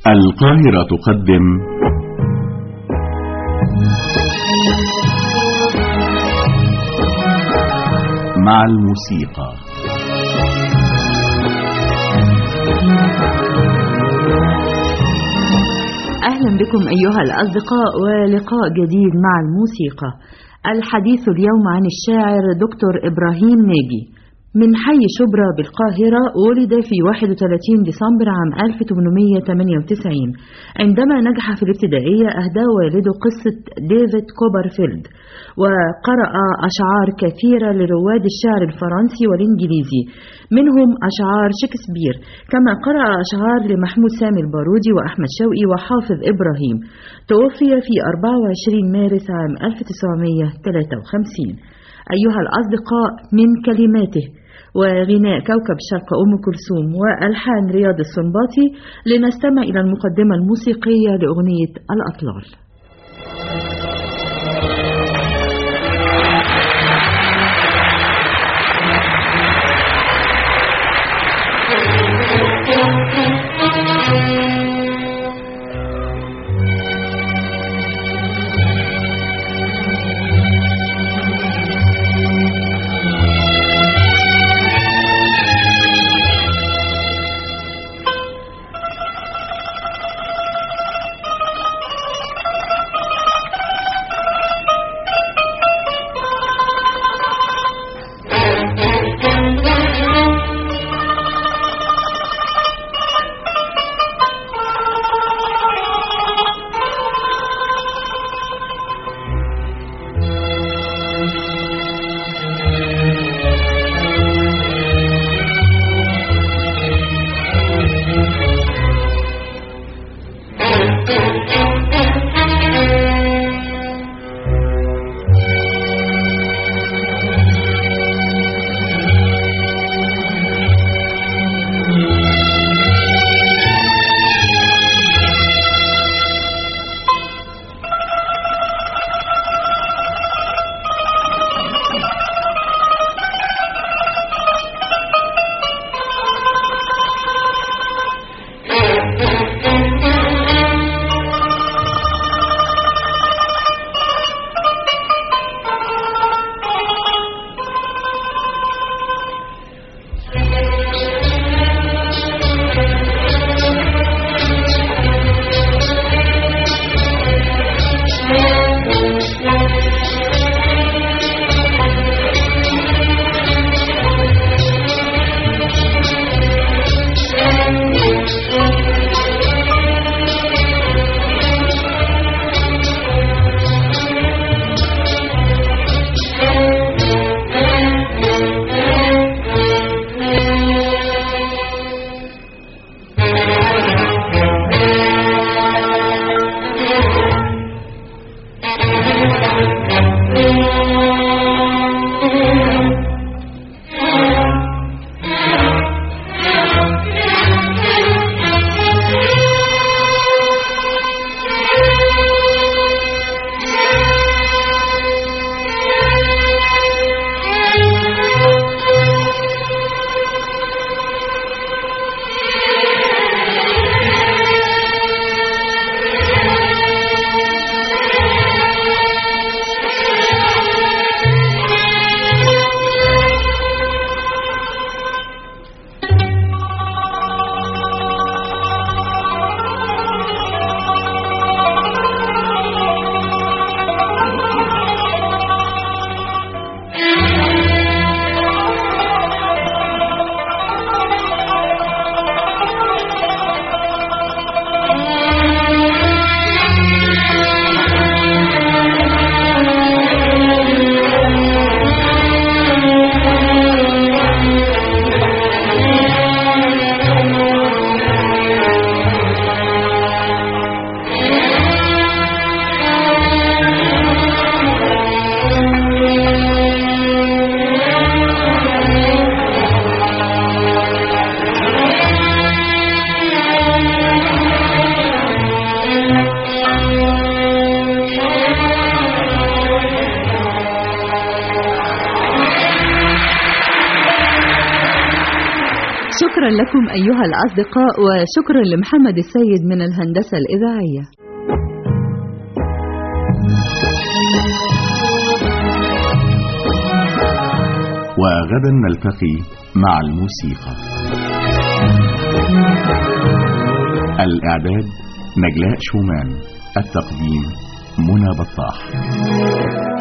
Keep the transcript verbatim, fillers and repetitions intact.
القاهرة تقدم مع الموسيقى. أهلا بكم أيها الأصدقاء ولقاء جديد مع الموسيقى. الحديث اليوم عن الشاعر دكتور إبراهيم ناجي من حي شبرا بالقاهرة. ولد في واحد وثلاثين ديسمبر عام ألف وثمانمئة وثمانية وتسعين. عندما نجح في الابتدائية أهدى والده قصة ديفيد كوبرفيلد، وقرأ أشعار كثيرة لرواد الشعر الفرنسي والإنجليزي، منهم أشعار شكسبير، كما قرأ أشعار لمحمود سامي البارودي وأحمد شوقي وحافظ إبراهيم. توفي في أربعة وعشرين مارس عام ألف وتسعمئة وثلاثة وخمسين. أيها الأصدقاء، من كلماته وغناء كوكب الشرق أم كلثوم وألحان رياض السنباطي لنستمع إلى المقدمة الموسيقية لأغنية الأطلال. شكرا لكم أيها الأصدقاء، وشكرا لمحمد السيد من الهندسة الإذاعية. وغدا نلتقي مع الموسيقى. الإعداد نجلاء شومان، التقديم منى بطاح.